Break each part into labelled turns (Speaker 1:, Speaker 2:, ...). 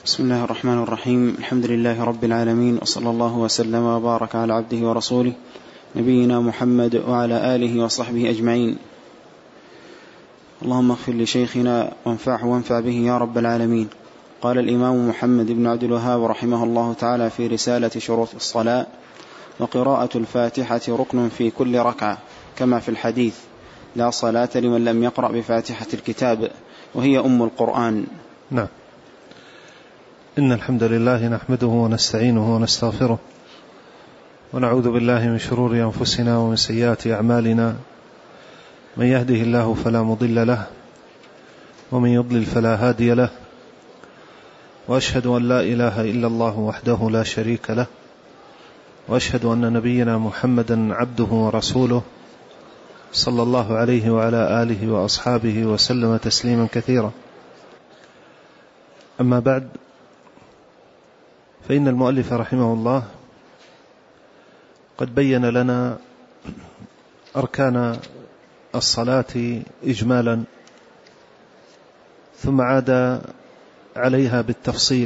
Speaker 1: بسم الله الرحمن الرحيم. الحمد لله رب العالمين، وصلى الله وسلم وبارك على عبده ورسوله نبينا محمد وعلى آله وصحبه أجمعين. اللهم اغفر لشيخنا وانفعه وانفع به يا رب العالمين. قال الإمام محمد بن عبد الوهاب رحمه الله تعالى في رسالة شروط الصلاة: وقراءة الفاتحة ركن في كل ركعة، كما في الحديث: لا صلاة لمن لم يقرأ بفاتحة الكتاب، وهي أم القرآن.
Speaker 2: نعم. إن الحمد لله نحمده ونستعينه ونستغفره، ونعوذ بالله من شرور أنفسنا ومن سيئات أعمالنا. من يهده الله فلا مضل له، ومن يضلل فلا هادي له، وأشهد أن لا إله إلا الله وحده لا شريك له، وأشهد أن نبينا محمدا عبده ورسوله، صلى الله عليه وعلى آله وأصحابه وسلم تسليما كثيرا. أما بعد، فإن المؤلف رحمه الله قد بين لنا أركان الصلاة إجمالا، ثم عاد عليها بالتفصيل،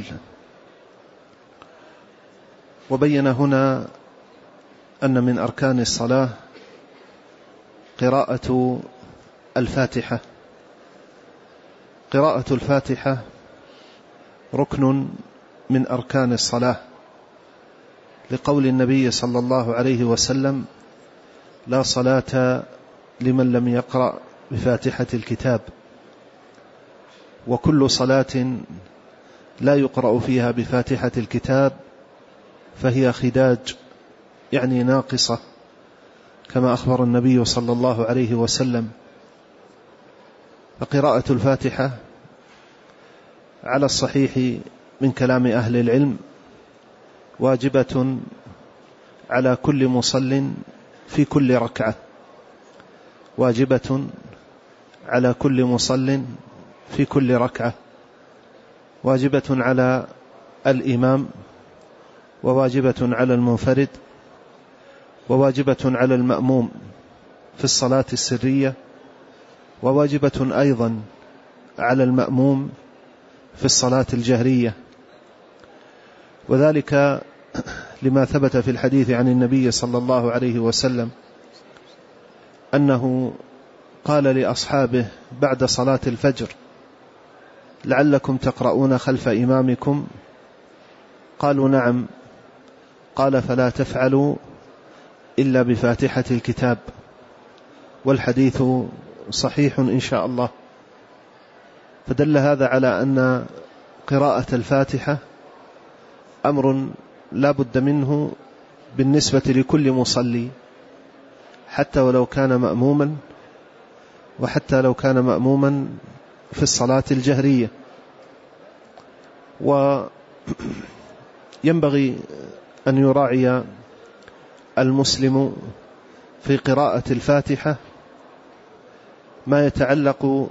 Speaker 2: وبين هنا أن من أركان الصلاة قراءة الفاتحة. قراءة الفاتحة ركن من أركان الصلاة، لقول النبي صلى الله عليه وسلم: لا صلاة لمن لم يقرأ بفاتحة الكتاب. وكل صلاة لا يقرأ فيها بفاتحة الكتاب فهي خداج، يعني ناقصة، كما أخبر النبي صلى الله عليه وسلم. فقراءة الفاتحة على الصحيح من كلام أهل العلم واجبة على كل مصل في كل ركعة، واجبة على كل مصل في كل ركعة، واجبة على الإمام، وواجبة على المنفرد، وواجبة على المأموم في الصلاة السرية، وواجبة أيضا على المأموم في الصلاة الجهرية. وذلك لما ثبت في الحديث عن النبي صلى الله عليه وسلم أنه قال لأصحابه بعد صلاة الفجر: لعلكم تقرؤون خلف إمامكم؟ قالوا: نعم. قال: فلا تفعلوا إلا بفاتحة الكتاب. والحديث صحيح إن شاء الله. فدل هذا على أن قراءة الفاتحة أمر لا بد منه بالنسبة لكل مصلي، حتى ولو كان مأموما، وحتى لو كان مأموما في الصلاة الجهرية. وينبغي أن يراعي المسلم في قراءة الفاتحة ما يتعلق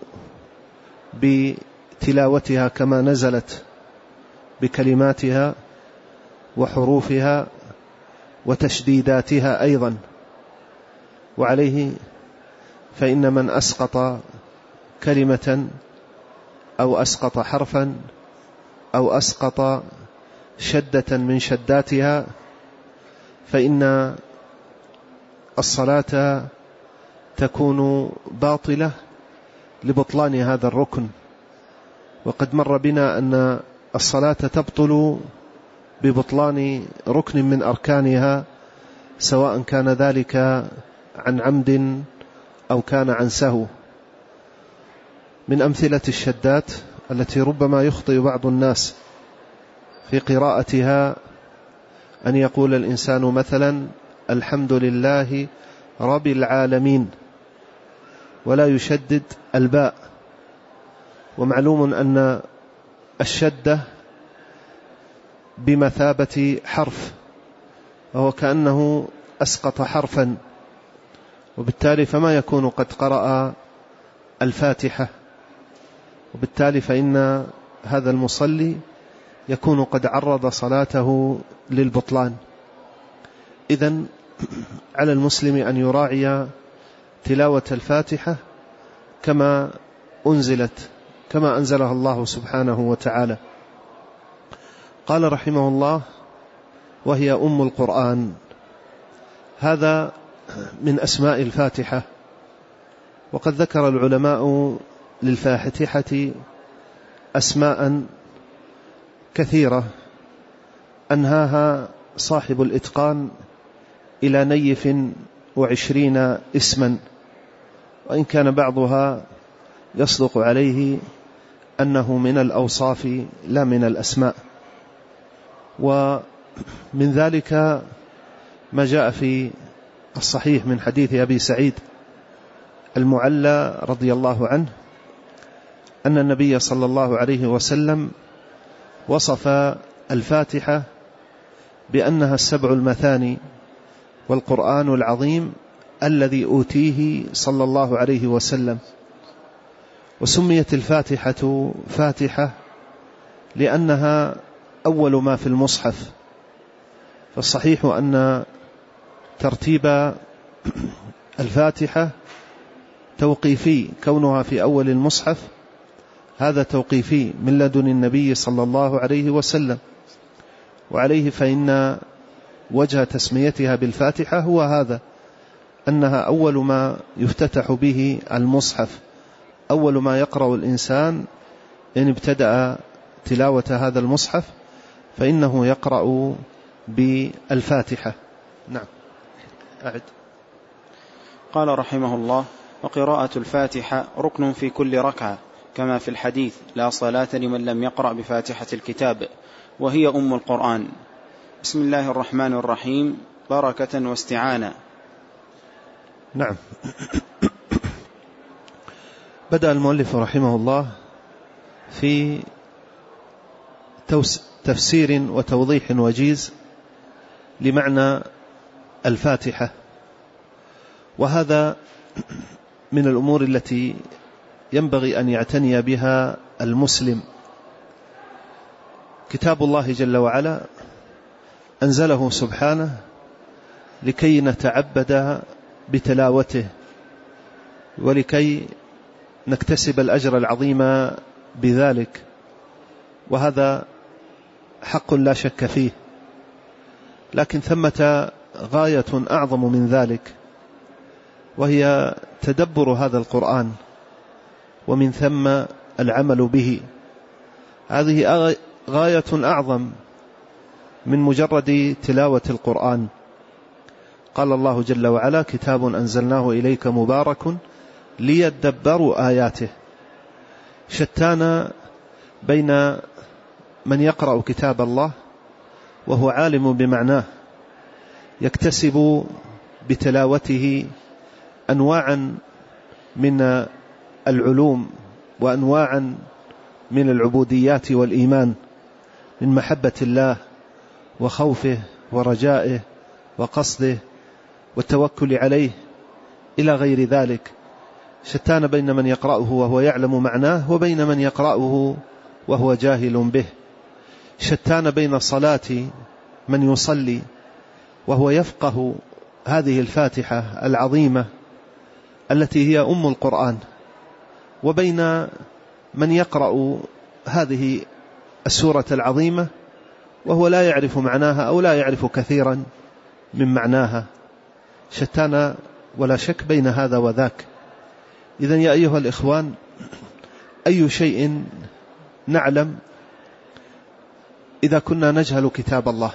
Speaker 2: بتلاوتها كما نزلت، بكلماتها وحروفها وتشديداتها أيضا. وعليه فإن من أسقط كلمة أو أسقط حرفا أو أسقط شدة من شداتها فإن الصلاة تكون باطلة لبطلان هذا الركن. وقد مر بنا أن الصلاة تبطل ببطلان ركن من أركانها، سواء كان ذلك عن عمد أو كان عن سهو. من أمثلة الشدات التي ربما يخطئ بعض الناس في قراءتها أن يقول الإنسان مثلا: الحمد لله رب العالمين، ولا يشدد الباء. ومعلوم أن الشدة بمثابة حرف، وهو كأنه أسقط حرفا، وبالتالي فما يكون قد قرأ الفاتحة، وبالتالي فإن هذا المصلي يكون قد عرض صلاته للبطلان. إذن على المسلم أن يراعي تلاوة الفاتحة كما أنزلت، كما أنزلها الله سبحانه وتعالى. قال رحمه الله: وهي أم القرآن. هذا من أسماء الفاتحة. وقد ذكر العلماء للفاتحة أسماء كثيرة أنهاها صاحب الإتقان إلى 29 اسما، وإن كان بعضها يصدق عليه أنه من الأوصاف لا من الأسماء. ومن ذلك ما جاء في الصحيح من حديث أبي سعيد المعلى رضي الله عنه أن النبي صلى الله عليه وسلم وصف الفاتحة بأنها 7 المثاني والقرآن العظيم الذي أوتيه صلى الله عليه وسلم. وسميت الفاتحة فاتحة لأنها أول ما في المصحف. فالصحيح أن ترتيب الفاتحة توقيفي، كونها في أول المصحف هذا توقيفي من لدن النبي صلى الله عليه وسلم، وعليه فإن وجه تسميتها بالفاتحة هو هذا، أنها أول ما يفتتح به المصحف، أول ما يقرأ الإنسان إن ابتدأ تلاوة هذا المصحف فإنه يقرأ بالفاتحة. نعم. أعد.
Speaker 1: قال رحمه الله: وقراءة الفاتحة ركن في كل ركعة، كما في الحديث: لا صلاة لمن لم يقرأ بفاتحة الكتاب، وهي أم القرآن. بسم الله الرحمن الرحيم، بركة واستعانة.
Speaker 2: نعم. بدأ المؤلف رحمه الله في تفسير وتوضيح وجيز لمعنى الفاتحة، وهذا من الأمور التي ينبغي أن يعتني بها المسلم. كتاب الله جل وعلا أنزله سبحانه لكي نتعبد بتلاوته، ولكي نكتسب الأجر العظيم بذلك، وهذا حق لا شك فيه. لكن ثمة غاية أعظم من ذلك، وهي تدبر هذا القرآن، ومن ثم العمل به. هذه غاية أعظم من مجرد تلاوة القرآن. قال الله جل وعلا: كتاب أنزلناه إليك مبارك ليدبروا آياته. شتان بين من يقرأ كتاب الله وهو عالم بمعناه، يكتسب بتلاوته أنواعا من العلوم وأنواعا من العبوديات والإيمان، من محبة الله وخوفه ورجائه وقصده والتوكل عليه إلى غير ذلك. شتان بين من يقرأه وهو يعلم معناه وبين من يقرأه وهو جاهل به. شتان بين صلاة من يصلي وهو يفقه هذه الفاتحة العظيمة التي هي أم القرآن، وبين من يقرأ هذه السورة العظيمة وهو لا يعرف معناها أو لا يعرف كثيرا من معناها. شتان ولا شك بين هذا وذاك. إذن يا أيها الإخوان، أي شيء نعلم إذا كنا نجهل كتاب الله؟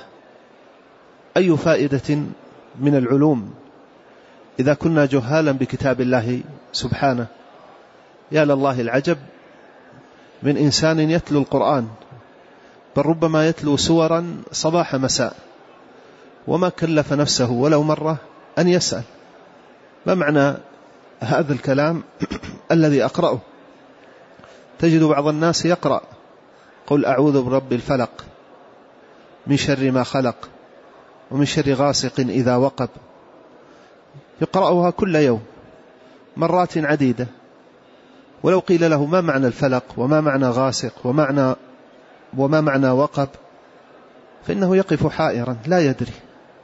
Speaker 2: أي فائدة من العلوم إذا كنا جهالا بكتاب الله سبحانه؟ يا لله العجب من إنسان يتلو القرآن، بل ربما يتلو سورا صباح مساء، وما كلف نفسه ولو مرة أن يسأل ما معنى هذا الكلام الذي أقرأه. تجد بعض الناس يقرأ: قل أعوذ برب الفلق من شر ما خلق ومن شر غاسق إذا وقب، يقرأها كل يوم مرات عديدة، ولو قيل له ما معنى الفلق وما معنى غاسق وما معنى وقب فإنه يقف حائرا لا يدري.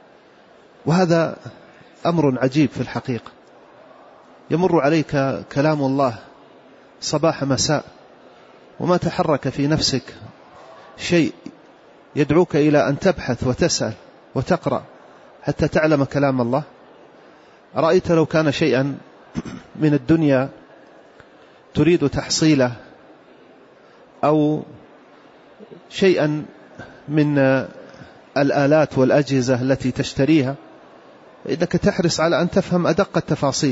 Speaker 2: وهذا أمر عجيب في الحقيقة. يمر عليك كلام الله صباح مساء وما تحرك في نفسك شيء يدعوك إلى أن تبحث وتسأل وتقرأ حتى تعلم كلام الله. أرأيت لو كان شيئا من الدنيا تريد تحصيله أو شيئا من الآلات والأجهزة التي تشتريها، إنك تحرص على أن تفهم أدق التفاصيل،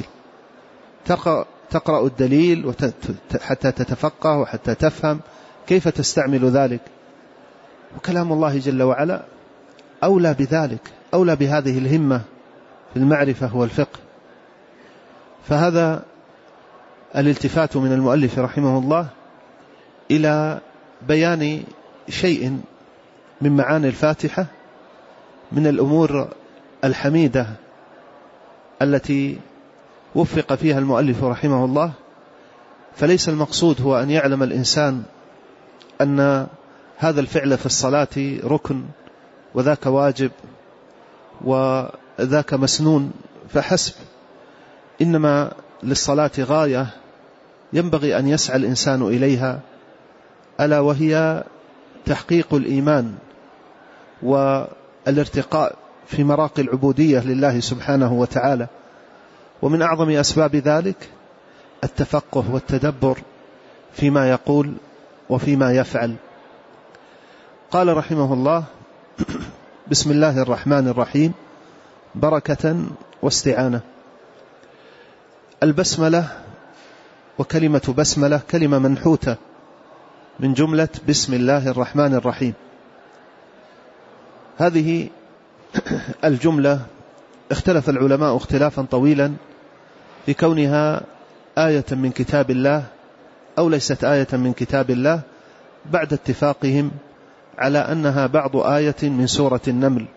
Speaker 2: تقرأ الدليل حتى تتفقه وحتى تفهم كيف تستعمل ذلك. وكلام الله جل وعلا أولى بذلك، أولى بهذه الهمة في المعرفة والفقه. فهذا الالتفات من المؤلف رحمه الله إلى بيان شيء من معاني الفاتحة من الأمور الحميدة التي وفق فيها المؤلف رحمه الله. فليس المقصود هو أن يعلم الإنسان أن هذا الفعل في الصلاة ركن وذاك واجب وذاك مسنون فحسب، إنما للصلاة غاية ينبغي أن يسعى الإنسان إليها، ألا وهي تحقيق الإيمان والارتقاء في مراقي العبودية لله سبحانه وتعالى. ومن أعظم أسباب ذلك التفقه والتدبر فيما يقول وفيما يفعل. قال رحمه الله: بسم الله الرحمن الرحيم، بركة واستعانة. البسملة وكلمة بسملة كلمة منحوتة من جملة بسم الله الرحمن الرحيم. هذه الجملة اختلف العلماء اختلافا طويلا في كونها آية من كتاب الله أو ليست آية من كتاب الله، بعد اتفاقهم على أنها بعض آية من سورة النمل.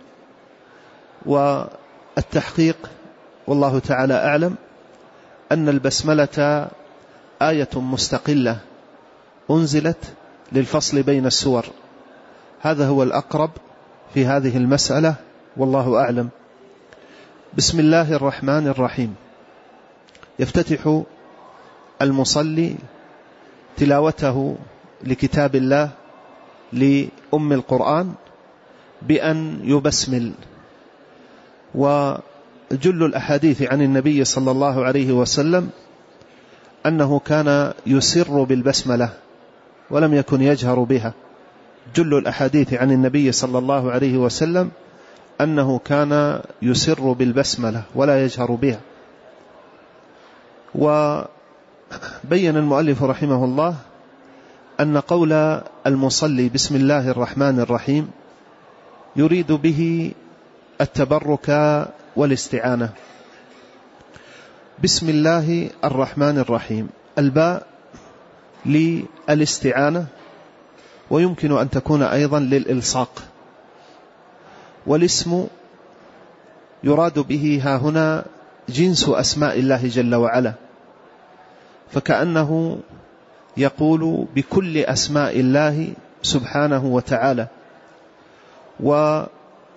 Speaker 2: والتحقيق والله تعالى أعلم أن البسملة آية مستقلة أنزلت للفصل بين السور. هذا هو الأقرب في هذه المسألة والله أعلم. بسم الله الرحمن الرحيم. يفتتح المصلي تلاوته لكتاب الله لأم القرآن بأن يبسمل. وجل الأحاديث عن النبي صلى الله عليه وسلم أنه كان يسر بالبسملة ولم يكن يجهر بها. جل الأحاديث عن النبي صلى الله عليه وسلم أنه كان يسر بالبسملة ولا يجهر بها. وبين المؤلف رحمه الله أن قول المصلي بسم الله الرحمن الرحيم يريد به التبرك والاستعانة. بسم الله الرحمن الرحيم، الباء للاستعانة، ويمكن أن تكون أيضا للإلصاق. والاسم يراد به ها هنا جنس أسماء الله جل وعلا، فكأنه يقول بكل أسماء الله سبحانه وتعالى. والباء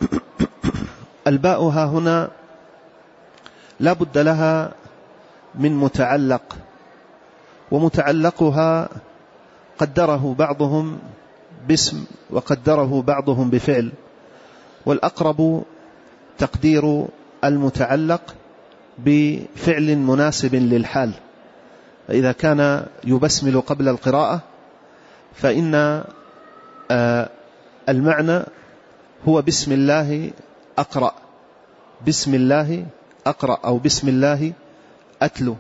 Speaker 2: ها هنا لا بد لها من متعلق، ومتعلقها قدره بعضهم باسم وقدره بعضهم بفعل، والأقرب تقدير المتعلق بفعل مناسب للحال. فإذا كان يبسمل قبل القراءة فإن المعنى هو بسم الله أقرأ، بسم الله أقرأ أو بسم الله أتلو.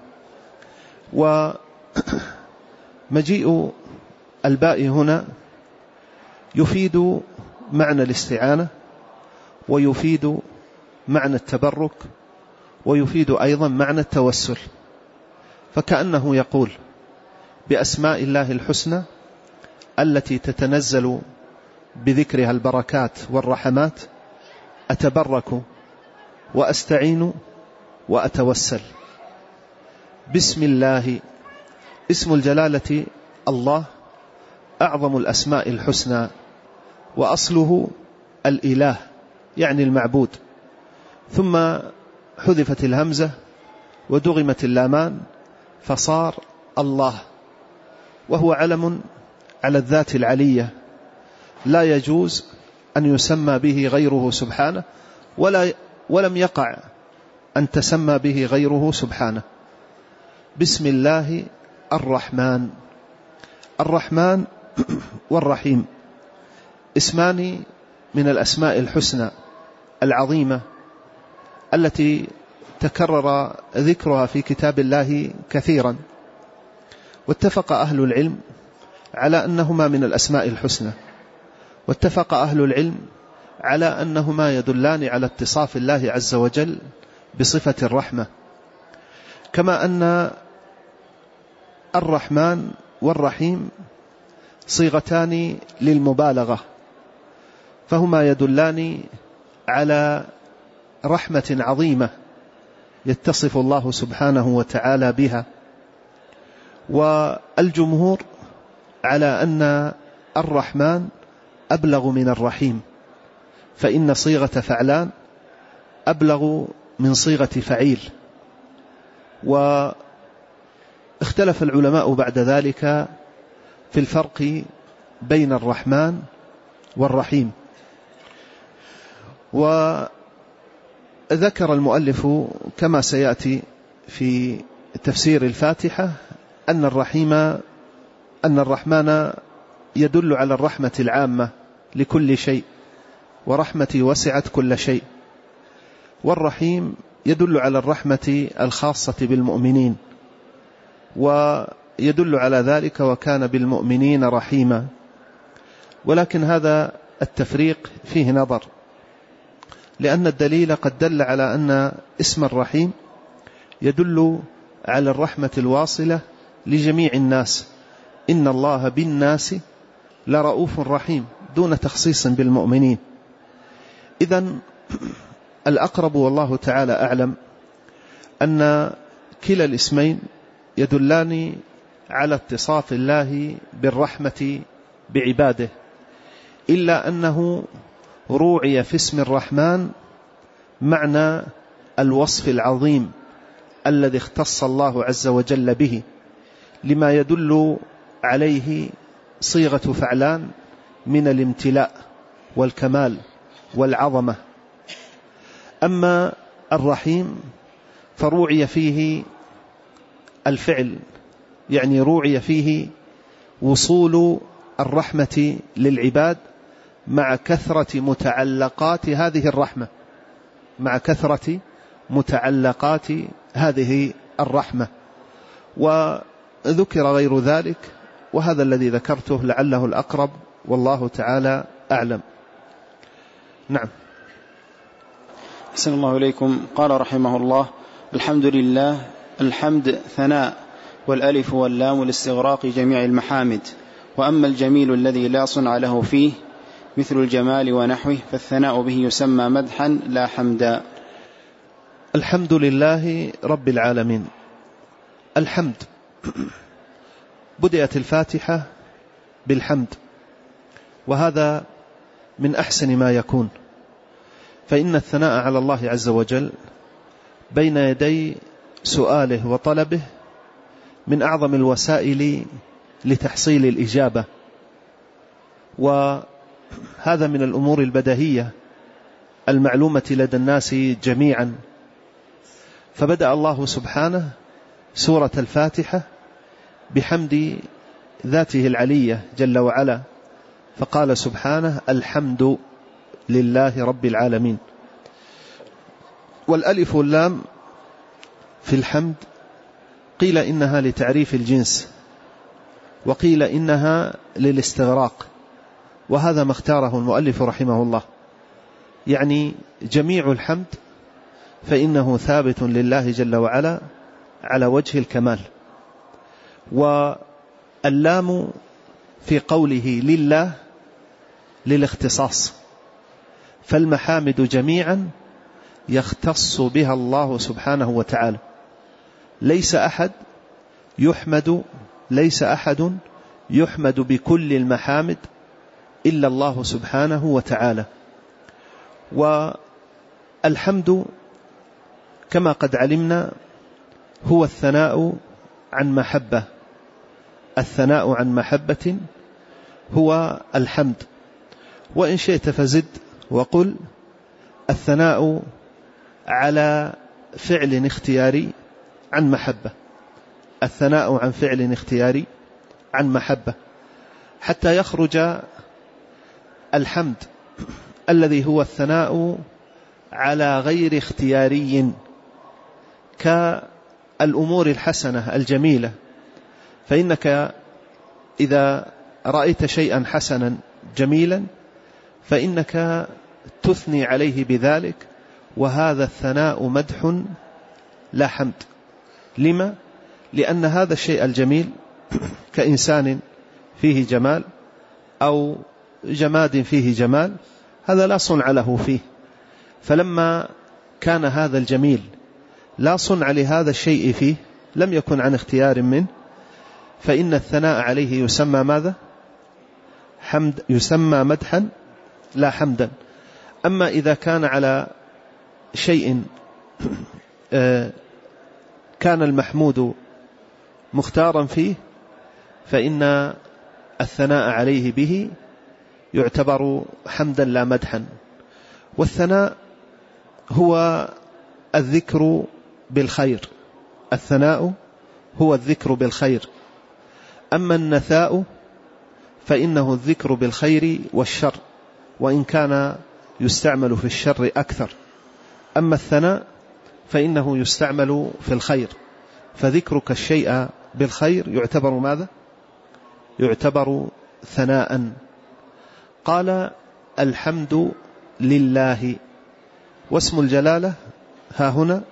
Speaker 2: ومجيء الباء هنا يفيد معنى الاستعانة، ويفيد معنى التبرك، ويفيد أيضا معنى التوسل. فكأنه يقول بأسماء الله الحسنى التي تتنزل بذكرها البركات والرحمات أتبرك وأستعين وأتوسل. بسم الله اسم الجلالة الله، أعظم الأسماء الحسنى، وأصله الإله يعني المعبود، ثم حذفت الهمزة ودغمت اللامان فصار الله، وهو علم على الذات العلية لا يجوز أن يسمى به غيره سبحانه، ولم يقع أن تسمى به غيره سبحانه. بسم الله الرحمن. الرحمن والرحيم اسمان من الأسماء الحسنى العظيمة التي تكرر ذكرها في كتاب الله كثيرا، واتفق أهل العلم على أنهما من الأسماء الحسنى، واتفق أهل العلم على أنهما يدلان على اتصاف الله عز وجل بصفة الرحمة، كما أن الرحمن والرحيم صيغتان للمبالغة، فهما يدلان على رحمة عظيمة يتصف الله سبحانه وتعالى بها. والجمهور على أن الرحمن أبلغ من الرحيم، فإن صيغة فعلان أبلغ من صيغة فعيل. واختلف العلماء بعد ذلك في الفرق بين الرحمن والرحيم. وذكر المؤلف كما سيأتي في تفسير الفاتحة أن الرحمن يدل على الرحمة العامة لكل شيء، ورحمتي وسعت كل شيء، والرحيم يدل على الرحمة الخاصة بالمؤمنين، ويدل على ذلك وكان بالمؤمنين رحيما. ولكن هذا التفريق فيه نظر، لأن الدليل قد دل على أن اسم الرحيم يدل على الرحمة الواصلة لجميع الناس، إن الله بالناس لرؤوف رحيم، دون تخصيص بالمؤمنين. إذن الأقرب والله تعالى أعلم أن كلا الاسمين يدلان على اتصاف الله بالرحمة بعباده، إلا أنه روعي في اسم الرحمن معنى الوصف العظيم الذي اختص الله عز وجل به، لما يدل عليه صيغة فعلان من الامتلاء والكمال والعظمة. أما الرحيم فروعي فيه الفعل، يعني روعي فيه وصول الرحمة للعباد مع كثرة متعلقات هذه الرحمة، مع كثرة متعلقات هذه الرحمة. وذكر غير ذلك، وهذا الذي ذكرته لعله الأقرب والله تعالى أعلم. نعم.
Speaker 1: أحسن الله إليكم. قال رحمه الله: الحمد لله. الحمد ثناء، والألف واللام لاستغراق جميع المحامد، وأما الجميل الذي لا صنع له فيه مثل الجمال ونحوه فالثناء به يسمى مدحا لا حمدا.
Speaker 2: الحمد لله رب العالمين. الحمد، بدأت الفاتحة بالحمد، وهذا من أحسن ما يكون، فإن الثناء على الله عز وجل بين يدي سؤاله وطلبه من أعظم الوسائل لتحصيل الإجابة، وهذا من الأمور البديهية المعلومة لدى الناس جميعا. فبدأ الله سبحانه سورة الفاتحة بحمد ذاته العلية جل وعلا، فقال سبحانه: الحمد لله رب العالمين. والألف واللام في الحمد قيل إنها لتعريف الجنس، وقيل إنها للاستغراق، وهذا ما اختاره المؤلف رحمه الله، يعني جميع الحمد فإنه ثابت لله جل وعلا على وجه الكمال. واللام في قوله لله للاختصاص، فالمحامد جميعا يختص بها الله سبحانه وتعالى، ليس أحد يحمد بكل المحامد إلا الله سبحانه وتعالى. والحمد كما قد علمنا هو الثناء عن محبة، الثناء عن محبة هو الحمد. وإن شئت فزد وقل الثناء على فعل اختياري عن محبة، الثناء عن فعل اختياري عن محبة، حتى يخرج الحمد الذي هو الثناء على غير اختياري كالأمور الحسنة الجميلة. فإنك إذا رأيت شيئا حسنا جميلا فإنك تثني عليه بذلك، وهذا الثناء مدح لا حمد. لما؟ لأن هذا الشيء الجميل كإنسان فيه جمال أو جماد فيه جمال، هذا لا صنع له فيه. فلما كان هذا الجميل لا صنع لهذا الشيء فيه، لم يكن عن اختيار منه، فإن الثناء عليه يسمى ماذا؟ حمد، يسمى مدحا لا حمدا. أما إذا كان على شيء كان المحمود مختارا فيه، فإن الثناء عليه به يعتبر حمدا لا مدحا. والثناء هو الذكر بالخير، الثناء هو الذكر بالخير. أما النثاء فإنه الذكر بالخير والشر، وإن كان يستعمل في الشر أكثر. أما الثناء فإنه يستعمل في الخير، فذكرك الشيء بالخير يعتبر ماذا؟ يعتبر ثناء. قال الحمد لله، واسم الجلالة ها هنا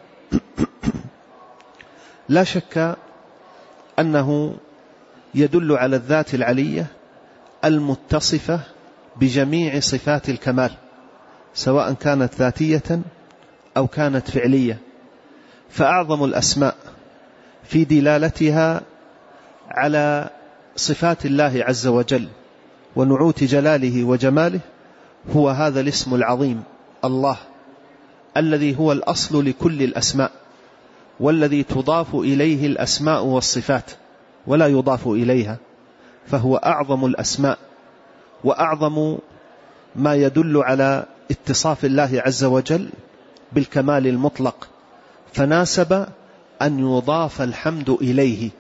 Speaker 2: لا شك أنه يدل على الذات العلية المتصفة بجميع صفات الكمال، سواء كانت ذاتية أو كانت فعلية. فأعظم الأسماء في دلالتها على صفات الله عز وجل ونعوت جلاله وجماله هو هذا الاسم العظيم الله، الذي هو الأصل لكل الأسماء، والذي تضاف إليه الأسماء والصفات ولا يضاف إليها، فهو أعظم الأسماء وأعظم ما يدل على اتصاف الله عز وجل بالكمال المطلق، فناسب أن يضاف الحمد إليه.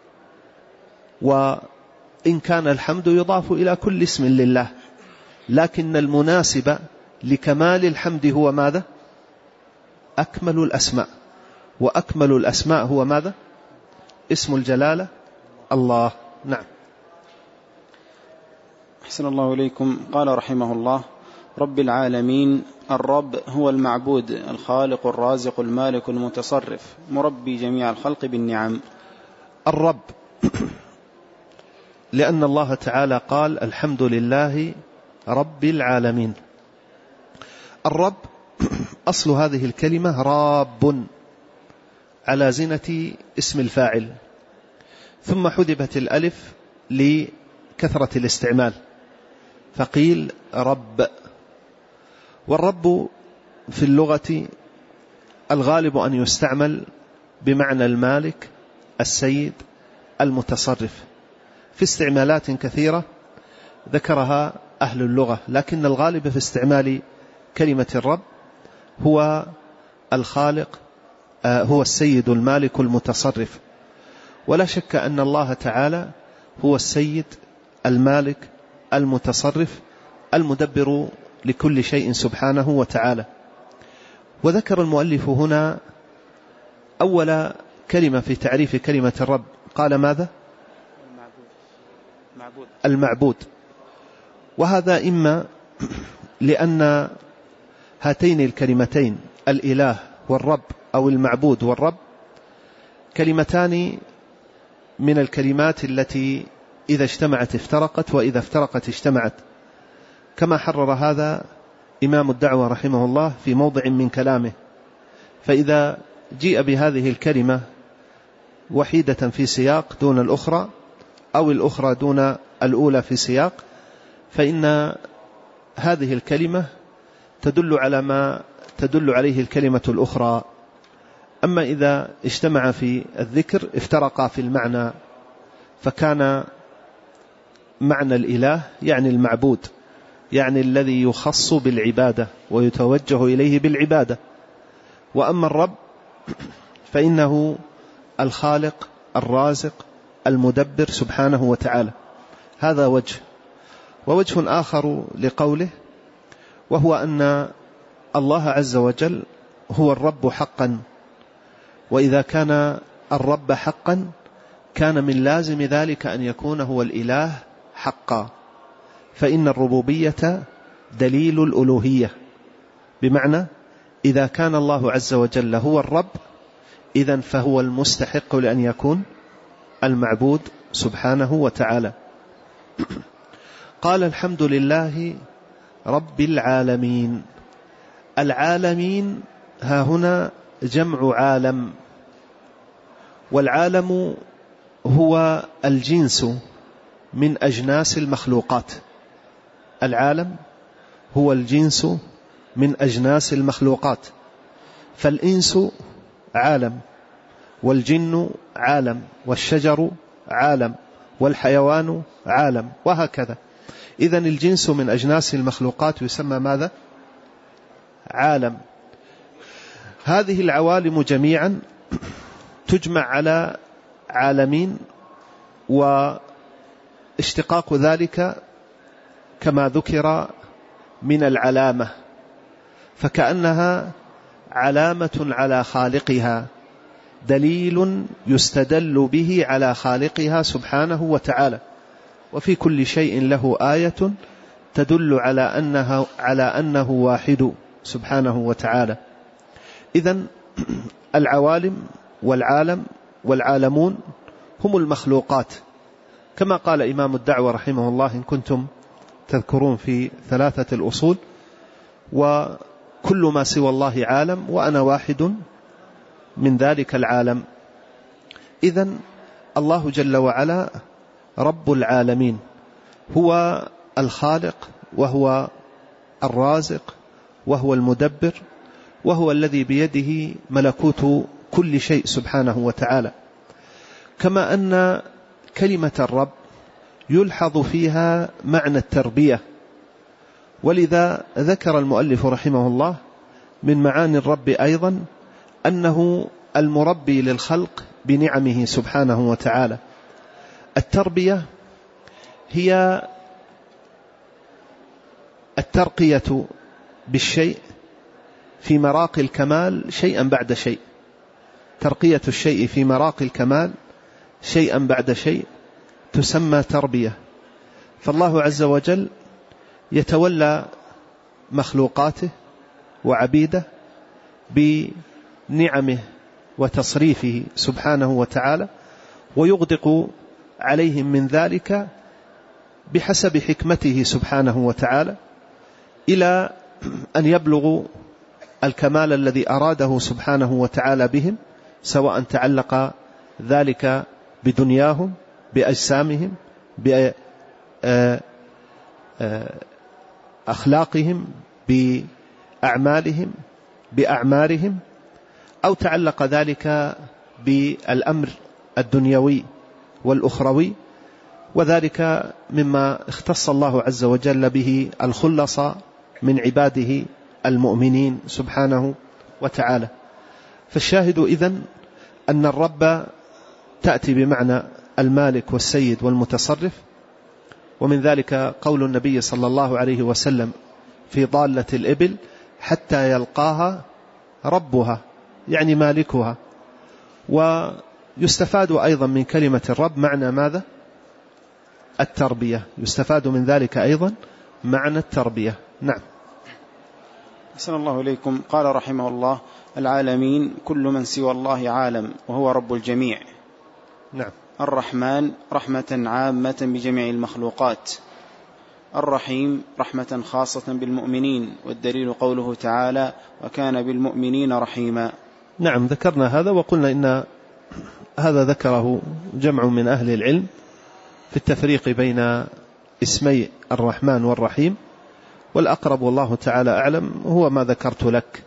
Speaker 2: وإن كان الحمد يضاف إلى كل اسم لله، لكن المناسب لكمال الحمد هو ماذا؟ أكمل الأسماء، وأكمل الأسماء هو ماذا؟ اسم الجلالة الله. نعم.
Speaker 1: أحسن الله إليكم. قال رحمه الله: رب العالمين. الرب هو المعبود، الخالق الرازق المالك المتصرف، مربي جميع الخلق بالنعم.
Speaker 2: الرب لأن الله تعالى قال الحمد لله رب العالمين. الرب أصل هذه الكلمة راب على زنة اسم الفاعل، ثم حذفت الألف لكثرة الاستعمال فقيل رب. والرب في اللغة الغالب أن يستعمل بمعنى المالك السيد المتصرف في استعمالات كثيرة ذكرها أهل اللغة، لكن الغالب في استعمال كلمة الرب هو الخالق، هو السيد المالك المتصرف. ولا شك أن الله تعالى هو السيد المالك المتصرف المدبر لكل شيء سبحانه وتعالى. وذكر المؤلف هنا أول كلمة في تعريف كلمة الرب، قال ماذا؟ المعبود. وهذا إما لأن هاتين الكلمتين الإله والرب أو المعبود والرب كلمتان من الكلمات التي إذا اجتمعت افترقت وإذا افترقت اجتمعت، كما حرر هذا إمام الدعوة رحمه الله في موضع من كلامه. فإذا جيء بهذه الكلمة وحيدة في سياق دون الأخرى، أو الأخرى دون الأولى في سياق، فإن هذه الكلمة تدل على ما تدل عليه الكلمة الأخرى. أما إذا اجتمع في الذكر افترقا في المعنى، فكان معنى الإله يعني المعبود، يعني الذي يخص بالعبادة ويتوجه إليه بالعبادة. وأما الرب فإنه الخالق الرازق المدبر سبحانه وتعالى. هذا وجه. ووجه آخر لقوله وهو أن الله عز وجل هو الرب حقا، وإذا كان الرب حقا كان من لازم ذلك أن يكون هو الإله حقا، فإن الربوبية دليل الألوهية، بمعنى إذا كان الله عز وجل هو الرب إذن فهو المستحق لأن يكون المعبود سبحانه وتعالى. قال الحمد لله رب العالمين. العالمين ها هنا جمع عالم، والعالم هو الجنس من أجناس المخلوقات. العالم هو الجنس من أجناس المخلوقات، فالإنس عالم، والجن عالم، والشجر عالم، والحيوان عالم، وهكذا. إذن الجنس من أجناس المخلوقات يسمى ماذا؟ عالم. هذه العوالم جميعا تجمع على عالمين، واشتقاق ذلك كما ذكر من العلامة، فكأنها علامة على خالقها، دليل يستدل به على خالقها سبحانه وتعالى. وفي كل شيء له آية تدل على أنه واحد سبحانه وتعالى. إذن العوالم والعالم والعالمون هم المخلوقات، كما قال إمام الدعوة رحمه الله إن كنتم تذكرون في 3 الأصول: وكل ما سوى الله عالم وأنا واحد من ذلك العالم. إذن الله جل وعلا رب العالمين، هو الخالق وهو الرازق وهو المدبر، وهو الذي بيده ملكوت كل شيء سبحانه وتعالى. كما أن كلمة الرب يلحظ فيها معنى التربية، ولذا ذكر المؤلف رحمه الله من معاني الرب أيضا أنه المربي للخلق بنعمه سبحانه وتعالى. التربية هي الترقية بالشيء في مراقي الكمال شيئا بعد شيء، ترقية الشيء في مراقي الكمال شيئا بعد شيء تسمى تربية. فالله عز وجل يتولى مخلوقاته وعبيده بنعمه وتصريفه سبحانه وتعالى، ويغدق عليهم من ذلك بحسب حكمته سبحانه وتعالى إلى أن يبلغوا الكمال الذي أراده سبحانه وتعالى بهم، سواء تعلق ذلك بدنياهم، بأجسامهم، بأخلاقهم، بأعمالهم، بأعمارهم، أو تعلق ذلك بالأمر الدنيوي والأخروي، وذلك مما اختص الله عز وجل به الخلص من عباده المؤمنين سبحانه وتعالى. فالشاهد إذن أن الرب تأتي بمعنى المالك والسيد والمتصرف، ومن ذلك قول النبي صلى الله عليه وسلم في ضالة الإبل: حتى يلقاها ربها، يعني مالكها. ويستفاد أيضا من كلمة الرب معنى ماذا؟ التربية، يستفاد من ذلك أيضا معنى التربية. نعم.
Speaker 1: أحسن الله إليكم. قال رحمه الله: العالمين كل من سوى الله عالم وهو رب الجميع.
Speaker 2: نعم.
Speaker 1: الرحمن رحمة عامة بجميع المخلوقات. الرحيم رحمة خاصة بالمؤمنين، والدليل قوله تعالى: وكان بالمؤمنين رحيما.
Speaker 2: نعم، ذكرنا هذا وقلنا إن هذا ذكره جمع من أهل العلم في التفريق بين اسمي الرحمن والرحيم، والأقرب والله تعالى أعلم هو ما ذكرت لك.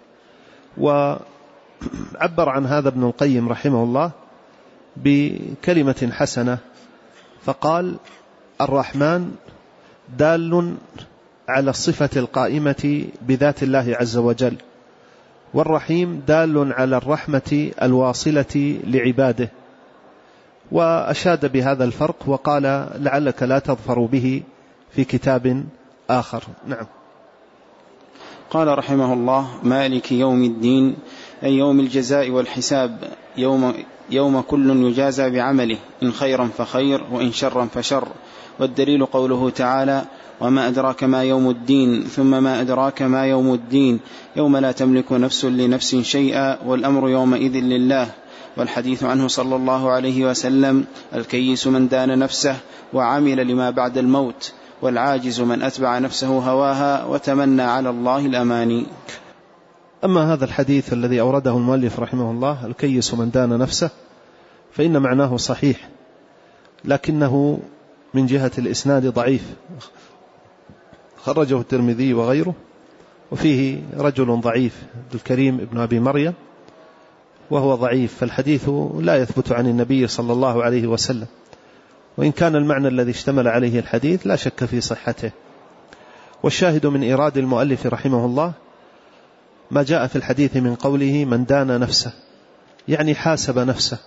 Speaker 2: وعبر عن هذا ابن القيم رحمه الله بكلمة حسنة، فقال: الرحمن دال على الصفة القائمة بذات الله عز وجل، والرحيم دال على الرحمة الواصلة لعباده، وأشاد بهذا الفرق وقال لعلك لا تظفر به في كتاب آخر. نعم.
Speaker 1: قال رحمه الله: مالك يوم الدين، أي يوم الجزاء والحساب، يوم كل يجازى بعمله، إن خيرا فخير وإن شرا فشر. والدليل قوله تعالى: وما أدراك ما يوم الدين، ثم ما أدراك ما يوم الدين، يوم لا تملك نفس لنفس شيئا والأمر يومئذ لله. والحديث عنه صلى الله عليه وسلم: الكيس من دان نفسه وعمل لما بعد الموت، والعاجز من أتبع نفسه هواها وتمنى على الله الأماني.
Speaker 2: أما هذا الحديث الذي أورده المؤلف رحمه الله: الكيس من دان نفسه، فإن معناه صحيح، لكنه من جهة الإسناد ضعيف، خرجه الترمذي وغيره، وفيه رجل ضعيف الكريم ابن أبي مريم، وهو ضعيف، فالحديث لا يثبت عن النبي صلى الله عليه وسلم، وإن كان المعنى الذي اشتمل عليه الحديث لا شك في صحته. والشاهد من إيراد المؤلف رحمه الله ما جاء في الحديث من قوله: من دان نفسه، يعني حاسب نفسه.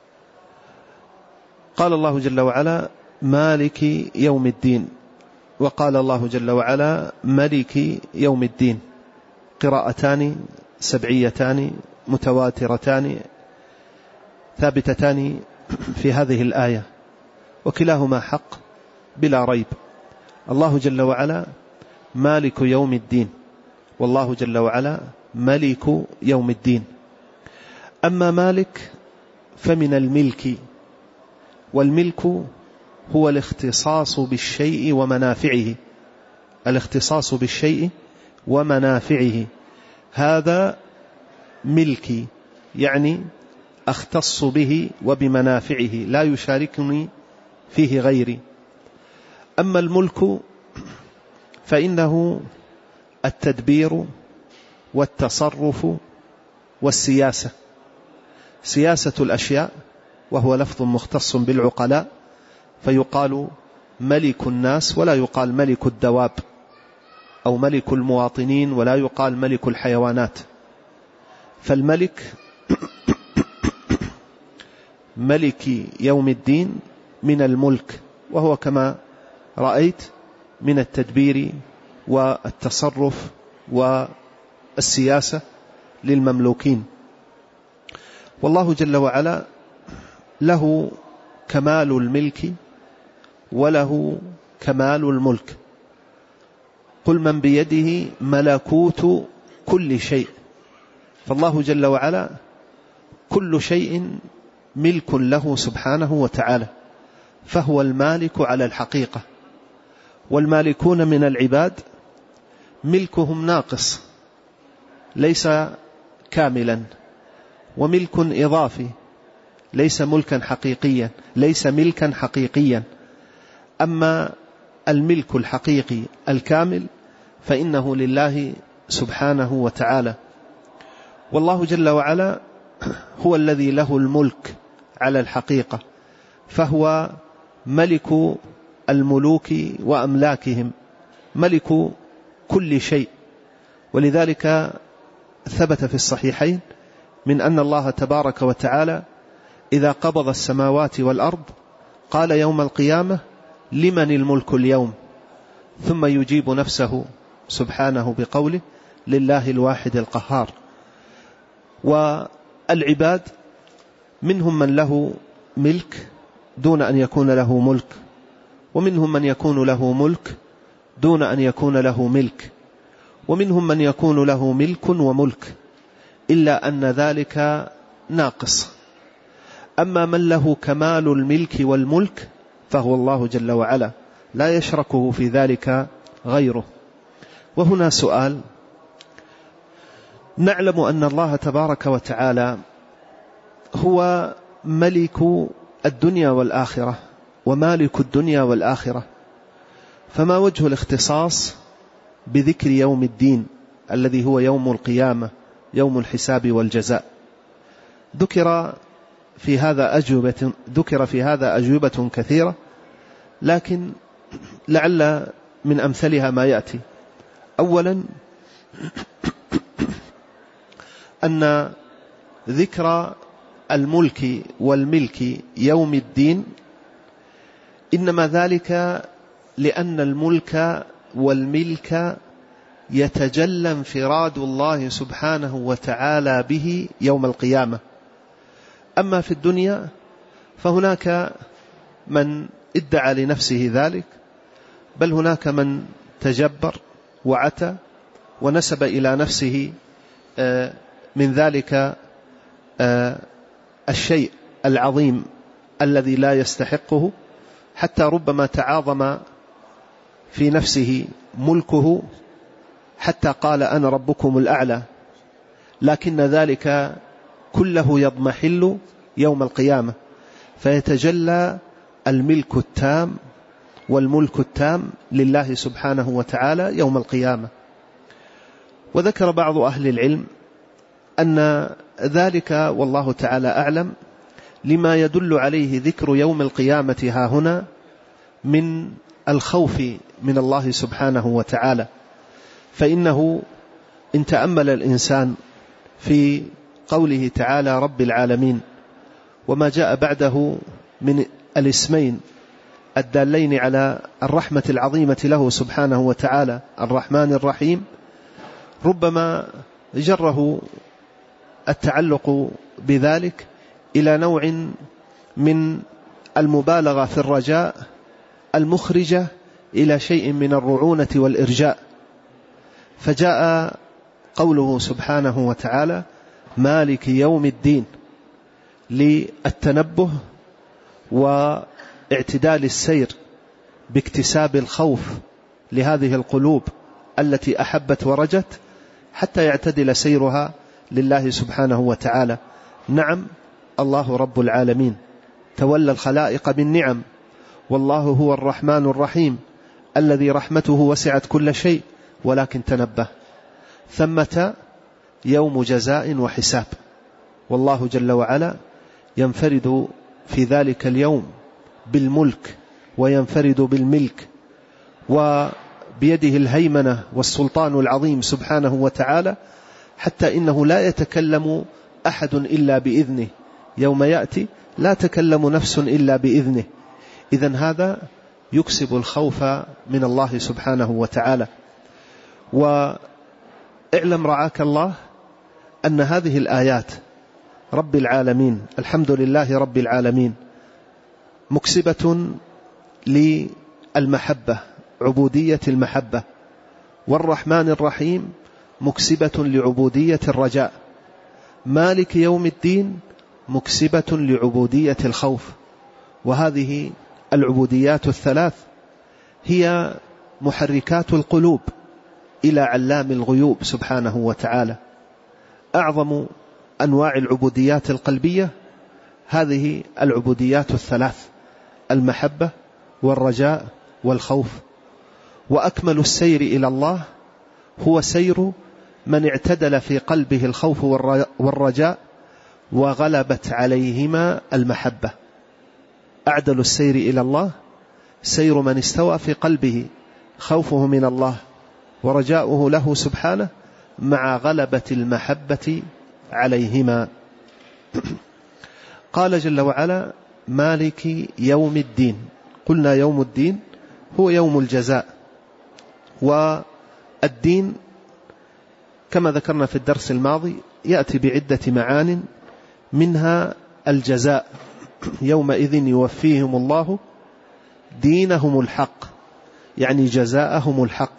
Speaker 2: قال الله جل وعلا: مالك يوم الدين، وقال الله جل وعلا: ملك يوم الدين، قراءتان سبعيتان متواترتان ثابتتان في هذه الآية، وكلاهما حق بلا ريب. الله جل وعلا مالك يوم الدين، والله جل وعلا ملك يوم الدين. أما مالك فمن الملك، والملك هو الاختصاص بالشيء ومنافعه، الاختصاص بالشيء ومنافعه، هذا ملكي، يعني أختص به وبمنافعه، لا يشاركني فيه غيري. أما الملك فإنه التدبير والتصرف والسياسة، سياسة الأشياء، وهو لفظ مختص بالعقلاء، فيقال ملك الناس ولا يقال ملك الدواب، أو ملك المواطنين ولا يقال ملك الحيوانات. فالملك ملك يوم الدين من الملك، وهو كما رأيت من التدبير والتصرف والسياسة للمملوكين. والله جل وعلا له كمال الملك وله كمال الملك. قل من بيده ملكوت كل شيء، فالله جل وعلا كل شيء ملك له سبحانه وتعالى، فهو المالك على الحقيقة. والمالكون من العباد ملكهم ناقص ليس كاملا، وملك إضافي ليس ملكا حقيقيا. أما الملك الحقيقي الكامل فإنه لله سبحانه وتعالى. والله جل وعلا هو الذي له الملك على الحقيقة، فهو ملك الملوك وأملاكهم، ملك كل شيء. ولذلك ثبت في الصحيحين من أن الله تبارك وتعالى إذا قبض السماوات والأرض قال يوم القيامة: لمن الملك اليوم؟ ثم يجيب نفسه سبحانه بقوله: لله الواحد القهار. والعباد منهم من له ملك دون أن يكون له ملك، ومنهم من يكون له ملك دون أن يكون له ملك، ومنهم من يكون له ملك وملك، إلا أن ذلك ناقص. أما من له كمال الملك والملك فهو الله جل وعلا، لا يشركه في ذلك غيره. وهنا سؤال: نعلم أن الله تبارك وتعالى هو ملك الدنيا والآخرة ومالك الدنيا والآخرة، فما وجه الاختصاص بذكر يوم الدين الذي هو يوم القيامة، يوم الحساب والجزاء؟ ذكر في هذا أجوبة كثيرة، لكن لعل من أمثلها ما يأتي. أولا أن ذكر الملك والملك يوم الدين إنما ذلك لأن الملك والملك يتجلى انفراد الله سبحانه وتعالى به يوم القيامة. أما في الدنيا فهناك من ادعى لنفسه ذلك، بل هناك من تجبر وعتى ونسب إلى نفسه من ذلك الشيء العظيم الذي لا يستحقه، حتى ربما تعاظم في نفسه ملكه حتى قال أنا ربكم الأعلى، لكن ذلك كله يضمحل يوم القيامة، فيتجلى الملك التام والملك التام لله سبحانه وتعالى يوم القيامة. وذكر بعض أهل العلم أن ذلك والله تعالى أعلم لما يدل عليه ذكر يوم القيامة ها هنا من الخوف من الله سبحانه وتعالى. فإنه إن تأمل الإنسان في قوله تعالى رب العالمين وما جاء بعده من الاسمين الدالين على الرحمة العظيمة له سبحانه وتعالى الرحمن الرحيم، ربما جره التعلق بذلك إلى نوع من المبالغة في الرجاء المخرجة إلى شيء من الرعونة والإرجاء، فجاء قوله سبحانه وتعالى مالك يوم الدين للتنبه واعتدال السير باكتساب الخوف لهذه القلوب التي أحبت ورجت حتى يعتدل سيرها لله سبحانه وتعالى. نعم، الله رب العالمين تولى الخلائق بالنعم، والله هو الرحمن الرحيم الذي رحمته وسعت كل شيء، ولكن تنبه ثمة يوم جزاء وحساب، والله جل وعلا ينفرد في ذلك اليوم بالملك وينفرد بالملك، وبيده الهيمنة والسلطان العظيم سبحانه وتعالى، حتى إنه لا يتكلم أحد إلا بإذنه، يوم يأتي لا تكلم نفس إلا بإذنه. إذن هذا يكسب الخوف من الله سبحانه وتعالى. واعلم رعاك الله أن هذه الآيات رب العالمين الحمد لله رب العالمين مكسبة للمحبة، عبودية المحبة، والرحمن الرحيم مكسبة لعبودية الرجاء، مالك يوم الدين مكسبة لعبودية الخوف. وهذه العبوديات الثلاث هي محركات القلوب إلى علام الغيوب سبحانه وتعالى. أعظم أنواع العبوديات القلبية هذه العبوديات الثلاث، المحبة والرجاء والخوف. وأكمل السير إلى الله هو سير من اعتدل في قلبه الخوف والرجاء وغلبت عليهما المحبة. أعدل السير إلى الله سير من استوى في قلبه خوفه من الله ورجاؤه له سبحانه مع غلبة المحبة عليهما. قال جل وعلا مالك يوم الدين. قلنا يوم الدين هو يوم الجزاء، والدين كما ذكرنا في الدرس الماضي يأتي بعدة معان، منها الجزاء، يومئذ يوفيهم الله دينهم الحق، يعني جزاءهم الحق.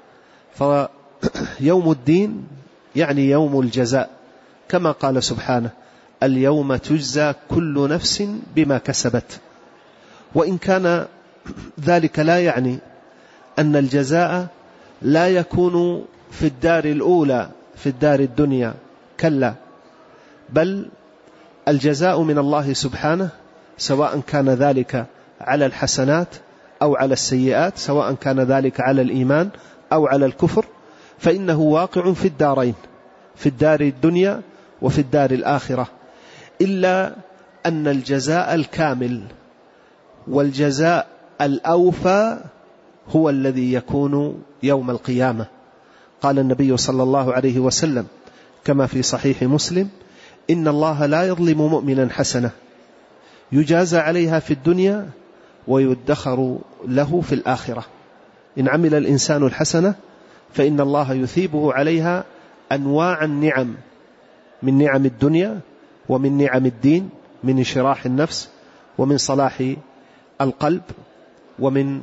Speaker 2: فيوم الدين يعني يوم الجزاء، كما قال سبحانه اليوم تجزى كل نفس بما كسبت. وإن كان ذلك لا يعني أن الجزاء لا يكون في الدار الأولى في الدار الدنيا، كلا، بل الجزاء من الله سبحانه سواء كان ذلك على الحسنات أو على السيئات، سواء كان ذلك على الإيمان أو على الكفر، فإنه واقع في الدارين، في الدار الدنيا وفي الدار الآخرة، إلا أن الجزاء الكامل والجزاء الأوفى هو الذي يكون يوم القيامة. قال النبي صلى الله عليه وسلم كما في صحيح مسلم: إن الله لا يظلم مؤمنا حسنة يجازى عليها في الدنيا ويدخر له في الآخرة. إن عمل الإنسان الحسنة فإن الله يثيبه عليها أنواع النعم، من نعم الدنيا ومن نعم الدين، من انشراح النفس ومن صلاح القلب ومن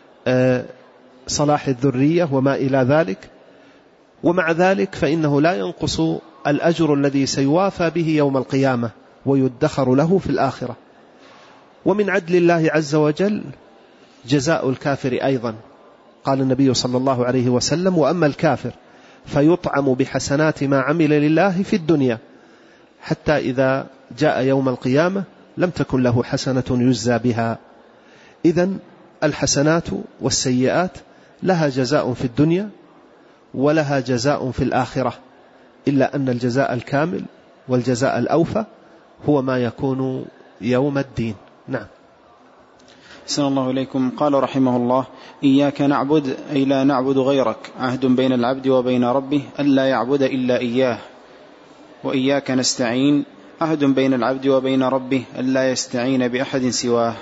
Speaker 2: صلاح الذرية وما إلى ذلك. ومع ذلك فإنه لا ينقص الأجر الذي سيوافى به يوم القيامة ويدخر له في الآخرة. ومن عدل الله عز وجل جزاء الكافر أيضا. قال النبي صلى الله عليه وسلم: وأما الكافر فيطعم بحسنات ما عمل لله في الدنيا حتى إذا جاء يوم القيامة لم تكن له حسنة يجزى بها. إذن الحسنات والسيئات لها جزاء في الدنيا ولها جزاء في الآخرة، إلا أن الجزاء الكامل والجزاء الأوفى هو ما يكون يوم الدين. نعم.
Speaker 1: أحسن الله إليكم. قال رحمه الله: إياك نعبد أي لا نعبد غيرك، عهد بين العبد وبين ربه ألا يعبد إلا إياه. وإياك نستعين، عهد بين العبد وبين ربه ألا يستعين بأحد سواه.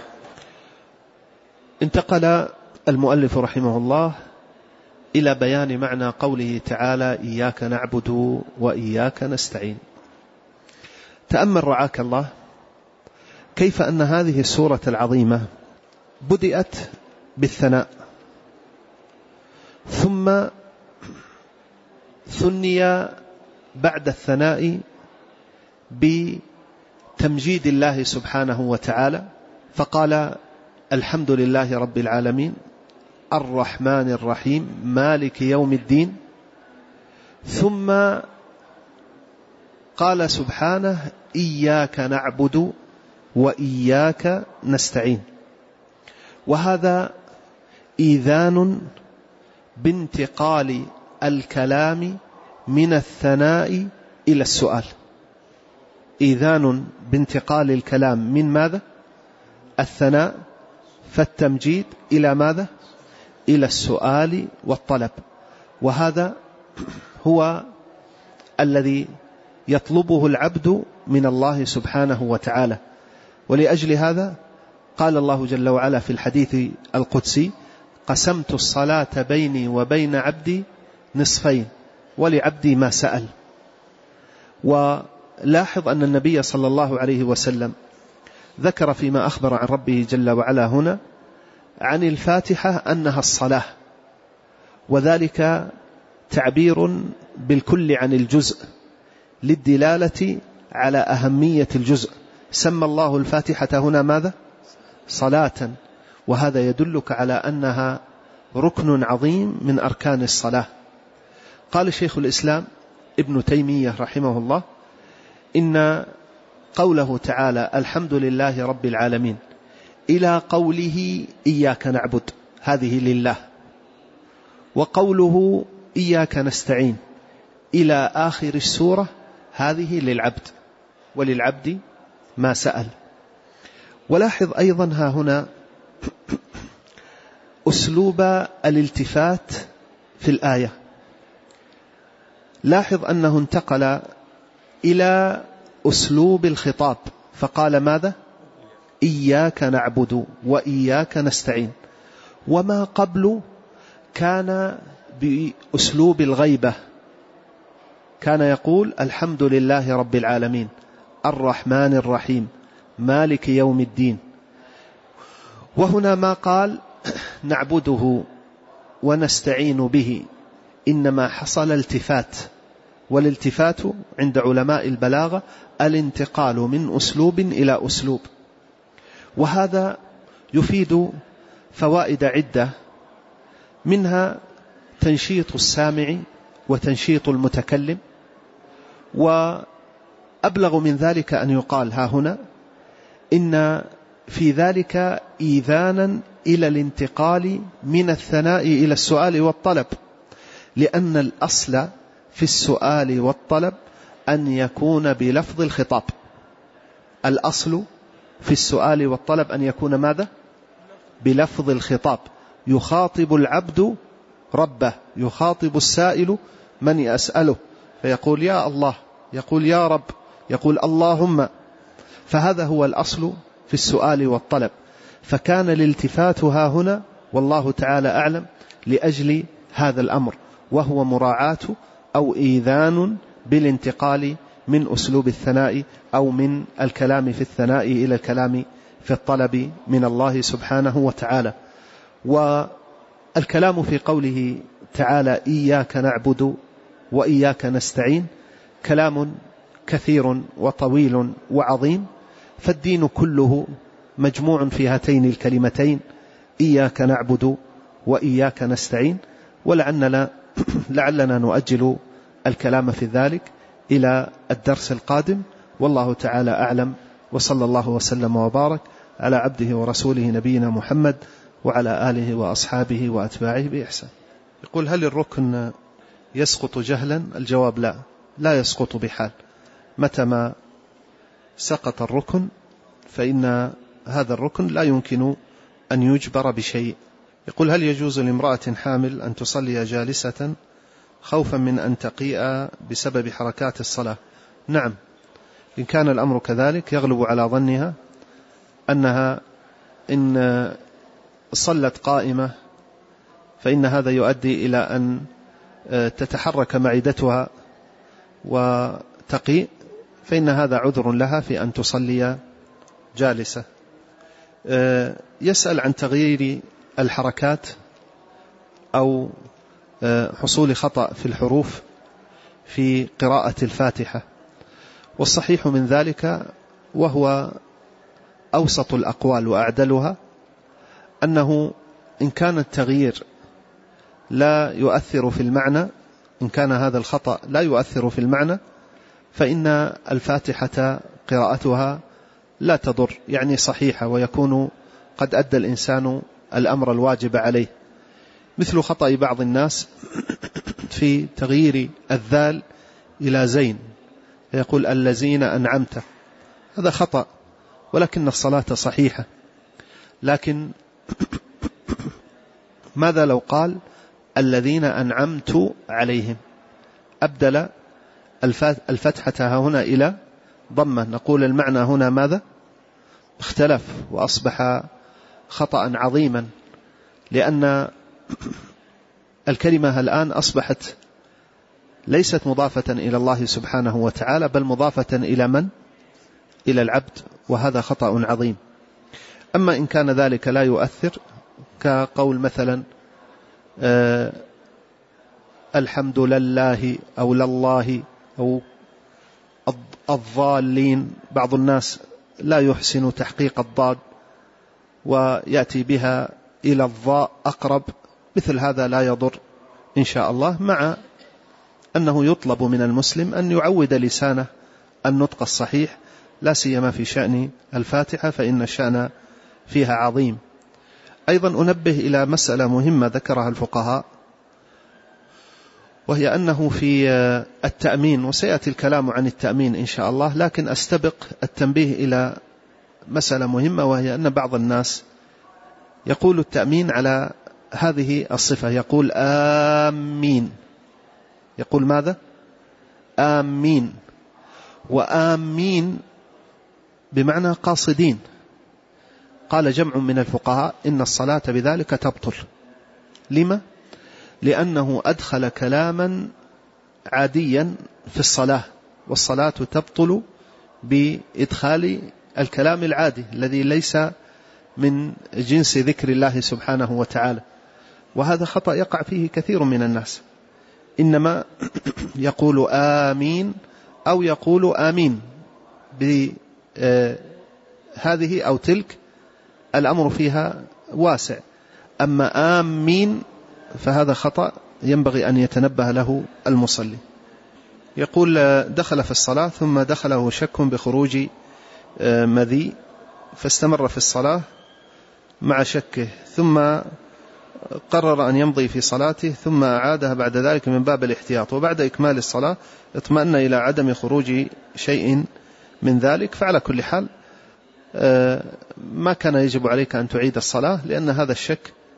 Speaker 2: انتقل المؤلف رحمه الله إلى بيان معنى قوله تعالى: إياك نعبد وإياك نستعين. تأمل رعاك الله كيف أن هذه السورة العظيمة بدأت بالثناء، ثم ثني بعد الثناء بتمجيد الله سبحانه وتعالى، فقال: الحمد لله رب العالمين الرحمن الرحيم مالك يوم الدين. ثم قال سبحانه: إياك نعبد وإياك نستعين. وهذا إيذان بانتقال الكلام من الثناء إلى السؤال. إيذان بانتقال الكلام من ماذا؟ الثناء فالتمجيد إلى ماذا؟ إلى السؤال والطلب. وهذا هو الذي يطلبه العبد من الله سبحانه وتعالى. ولأجل هذا قال الله جل وعلا في الحديث القدسي: قسمت الصلاة بيني وبين عبدي نصفين ولعبدي ما سأل. ولاحظ أن النبي صلى الله عليه وسلم ذكر فيما أخبر عن ربه جل وعلا هنا عن الفاتحة أنها الصلاة، وذلك تعبير بالكل عن الجزء للدلالة على أهمية الجزء. سمى الله الفاتحة هنا ماذا؟ صلاة، وهذا يدلك على أنها ركن عظيم من أركان الصلاة. قال شيخ الإسلام ابن تيمية رحمه الله: إن قوله تعالى الحمد لله رب العالمين إلى قوله إياك نعبد هذه لله، وقوله إياك نستعين إلى آخر السورة هذه للعبد، وللعبد ما سأل. ولاحظ أيضا ها هنا أسلوب الالتفات في الآية. لاحظ أنه انتقل إلى أسلوب الخطاب فقال ماذا؟ إياك نعبد وإياك نستعين. وما قبل كان بأسلوب الغيبة، كان يقول الحمد لله رب العالمين الرحمن الرحيم مالك يوم الدين. وهنا ما قال نعبده ونستعين به، إنما حصل التفات، والالتفات عند علماء البلاغة الانتقال من أسلوب إلى أسلوب. وهذا يفيد فوائد عدة، منها تنشيط السامع وتنشيط المتكلم. وأبلغ من ذلك أن يقال ها هنا إن في ذلك إيذانا إلى الانتقال من الثناء إلى السؤال والطلب، لأن الأصل في السؤال والطلب أن يكون بلفظ الخطاب. الأصل في السؤال والطلب أن يكون ماذا؟ بلفظ الخطاب، يخاطب العبد ربه، يخاطب السائل من يسأله، فيقول يا الله، يقول يا رب، يقول اللهم. فهذا هو الأصل في السؤال والطلب. فكان الالتفات ها هنا والله تعالى أعلم لأجل هذا الأمر، وهو مراعاة أو إيذان بالانتقال من أسلوب الثناء أو من الكلام في الثناء إلى الكلام في الطلب من الله سبحانه وتعالى. والكلام في قوله تعالى إياك نعبد وإياك نستعين كلام كثير وطويل وعظيم، فالدين كله مجموع في هاتين الكلمتين إياك نعبد وإياك نستعين. لعلنا نؤجل الكلام في ذلك إلى الدرس القادم، والله تعالى أعلم، وصلى الله وسلم وبارك على عبده ورسوله نبينا محمد وعلى آله وأصحابه وأتباعه بإحسان. يقول هل الركن يسقط جهلا؟ الجواب لا يسقط بحال. متى ما سقط الركن فإن هذا الركن لا يمكن أن يجبر بشيء. يقول هل يجوز لامرأة حامل أن تصلي جالسة خوفا من أن تقيء بسبب حركات الصلاة؟ نعم، إن كان الأمر كذلك يغلب على ظنها أنها إن صلت قائمة فإن هذا يؤدي إلى أن تتحرك معدتها وتقيء، فإن هذا عذر لها في أن تصلي جالسة. يسأل عن تغيير الحركات أو حصول خطأ في الحروف في قراءة الفاتحة، والصحيح من ذلك وهو أوسط الأقوال وأعدلها أنه إن كان التغيير لا يؤثر في المعنى، إن كان هذا الخطأ لا يؤثر في المعنى، فإن الفاتحة قراءتها لا تضر، يعني صحيحة، ويكون قد أدى الإنسان الأمر الواجب عليه. مثل خطأ بعض الناس في تغيير الذال إلى زين، يقول الذين أنعمت، هذا خطأ، ولكن الصلاة صحيحة. لكن ماذا لو قال الذين أنعمت عليهم، أبدل الفتحة هنا إلى ضمة، نقول المعنى هنا ماذا؟ اختلف وأصبح خطأ عظيما، لأن الكلمة الآن أصبحت ليست مضافة إلى الله سبحانه وتعالى، بل مضافة إلى من؟ إلى العبد، وهذا خطأ عظيم. أما إن كان ذلك لا يؤثر، كقول مثلا الحمد لله أو لله أو الضالين، بعض الناس لا يحسن تحقيق الضاد ويأتي بها إلى الضاء أقرب، مثل هذا لا يضر إن شاء الله، مع أنه يطلب من المسلم أن يعود لسانه النطق الصحيح، لا سيما في شأن الفاتحة، فإن الشأن فيها عظيم. أيضا أنبه إلى مسألة مهمة ذكرها الفقهاء، وهي أنه في التأمين، وسيأتي الكلام عن التأمين إن شاء الله، لكن أستبق التنبيه إلى مسألة مهمة، وهي أن بعض الناس يقول التأمين على هذه الصفة، يقول آمين، يقول ماذا؟ آمين، وآمين بمعنى قاصدين. قال جمع من الفقهاء إن الصلاة بذلك تبطل. لما؟ لأنه أدخل كلاما عاديا في الصلاة، والصلاة تبطل بإدخال الكلام العادي الذي ليس من جنس ذكر الله سبحانه وتعالى، وهذا خطأ يقع فيه كثير من الناس، إنما يقول آمين أو يقول آمين بهذه أو تلك، الأمر فيها واسع. أما آمين فهذا خطأ ينبغي أن يتنبه له المصلي. يقول دخل في الصلاة ثم دخله شك بخروج مذي، فاستمر في الصلاة مع شكه، ثم قرر أن يمضي في صلاته، ثم أعادها بعد ذلك من باب الاحتياط، وبعد إكمال الصلاة اطمأن إلى عدم خروج شيء من ذلك. فعلى كل حال ما كان يجب عليك أن تعيد الصلاة، لأن هذا الشك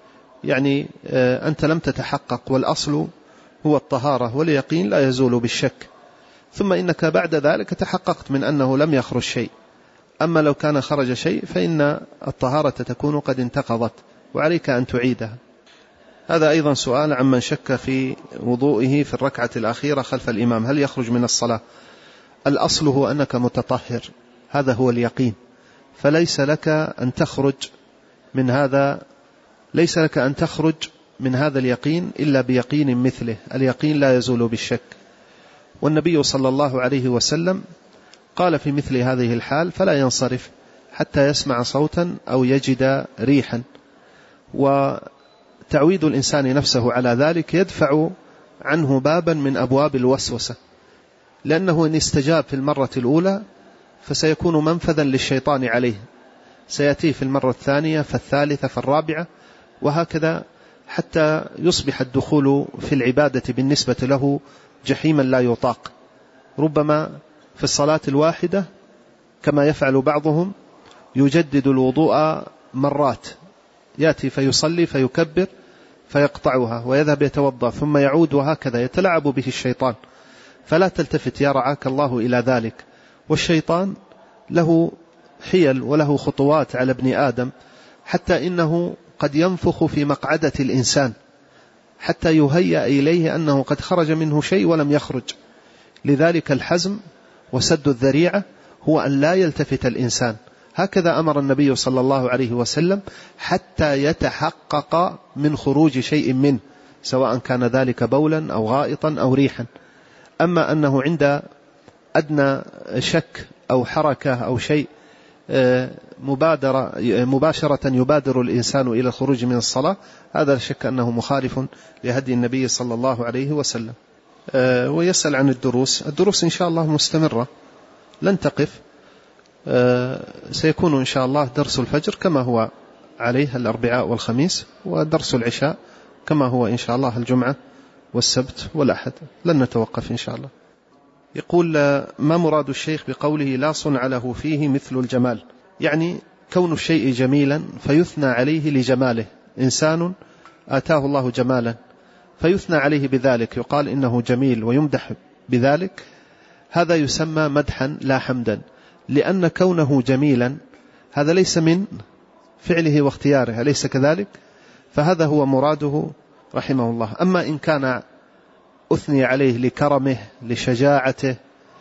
Speaker 2: يعني أنت لم تتحقق، والأصل هو الطهارة، واليقين لا يزول بالشك. ثم إنك بعد ذلك تحققت من أنه لم يخرج شيء. أما لو كان خرج شيء فإن الطهارة تكون قد انتقضت وعليك أن تعيدها. هذا أيضا سؤال عمن شك في وضوئه في الركعة الأخيرة خلف الإمام، هل يخرج من الصلاة؟ الأصل هو أنك متطهر، هذا هو اليقين، فليس لك أن تخرج من هذا، ليس لك أن تخرج من هذا اليقين إلا بيقين مثله. اليقين لا يزول بالشك. والنبي صلى الله عليه وسلم قال في مثل هذه الحال فلا ينصرف حتى يسمع صوتا أو يجد ريحا. وتعويد الإنسان نفسه على ذلك يدفع عنه بابا من أبواب الوسوسة، لأنه إن استجاب في المرة الأولى فسيكون منفذا للشيطان عليه، سيأتيه في المرة الثانية فالثالثة فالرابعة، وهكذا حتى يصبح الدخول في العبادة بالنسبة له جحيما لا يطاق. ربما في الصلاة الواحدة كما يفعل بعضهم يجدد الوضوء مرات، يأتي فيصلي فيكبر فيقطعها ويذهب يتوضأ ثم يعود، وهكذا يتلعب به الشيطان. فلا تلتفت يا رعاك الله إلى ذلك. والشيطان له حيل وله خطوات على ابن آدم، حتى إنه قد ينفخ في مقعدة الإنسان حتى يهيأ إليه أنه قد خرج منه شيء ولم يخرج. لذلك الحزم وسد الذريعة هو أن لا يلتفت الإنسان. هكذا أمر النبي صلى الله عليه وسلم حتى يتحقق من خروج شيء منه، سواء كان ذلك بولا أو غائطا أو ريحا. أما أنه عند أدنى شك أو حركة أو شيء مباشرة يبادر الإنسان إلى الخروج من الصلاة، هذا لا شك أنه مخالف لهدي النبي صلى الله عليه وسلم. ويسأل عن الدروس إن شاء الله مستمرة لن تقف. سيكون إن شاء الله درس الفجر كما هو عليه الأربعاء والخميس، ودرس العشاء كما هو إن شاء الله الجمعة والسبت والأحد، لن نتوقف إن شاء الله. يقول ما مراد الشيخ بقوله لا صنع له فيه مثل الجمال؟ يعني كون الشيء جميلا فيثنى عليه لجماله. إنسان آتاه الله جمالا فيثنى عليه بذلك، يقال إنه جميل ويمدح بذلك، هذا يسمى مدحا لا حمدا، لأن كونه جميلا هذا ليس من فعله واختياره، أليس كذلك؟ فهذا هو مراده رحمه الله. أما إن كان أثني عليه لكرمه، لشجاعته،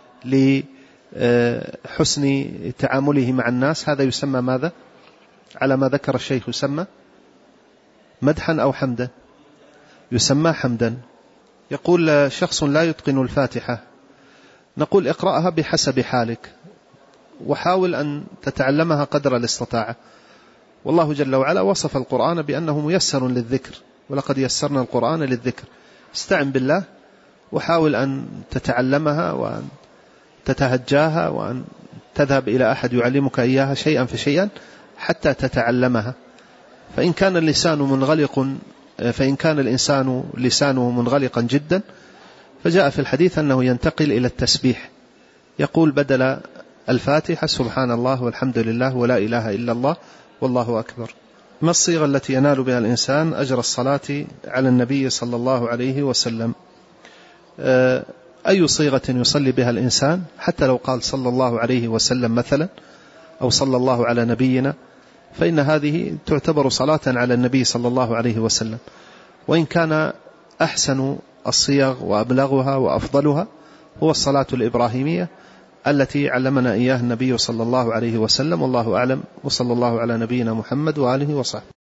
Speaker 2: لحسن تعامله مع الناس، هذا يسمى ماذا؟ على ما ذكر الشيخ يسمى مدحا أو حمدا؟ يسمى حمدا. يقول شخص لا يتقن الفاتحة، نقول اقرأها بحسب حالك، وحاول أن تتعلمها قدر الاستطاعة. والله جل وعلا وصف القرآن بأنه ميسر للذكر، ولقد يسرنا القرآن للذكر. استعن بالله وحاول أن تتعلمها وأن تتهجاها وأن تذهب إلى أحد يعلمك إياها شيئا فشيئا حتى تتعلمها. فإن كان الإنسان لسانه منغلقا جدا، فجاء في الحديث أنه ينتقل إلى التسبيح، يقول بدل الفاتحة سبحان الله والحمد لله ولا إله إلا الله والله أكبر. ما الصيغة التي ينال بها الإنسان أجر الصلاة على النبي صلى الله عليه وسلم؟ أي صيغة يصلي بها الإنسان، حتى لو قال صلى الله عليه وسلم مثلا، أو صلى الله على نبينا، فإن هذه تعتبر صلاة على النبي صلى الله عليه وسلم. وإن كان أحسن الصيغ وأبلغها وأفضلها هو الصلاة الإبراهيمية التي علمنا إياها النبي صلى الله عليه وسلم، والله أعلم، وصلى الله على نبينا محمد وآله وصحبه.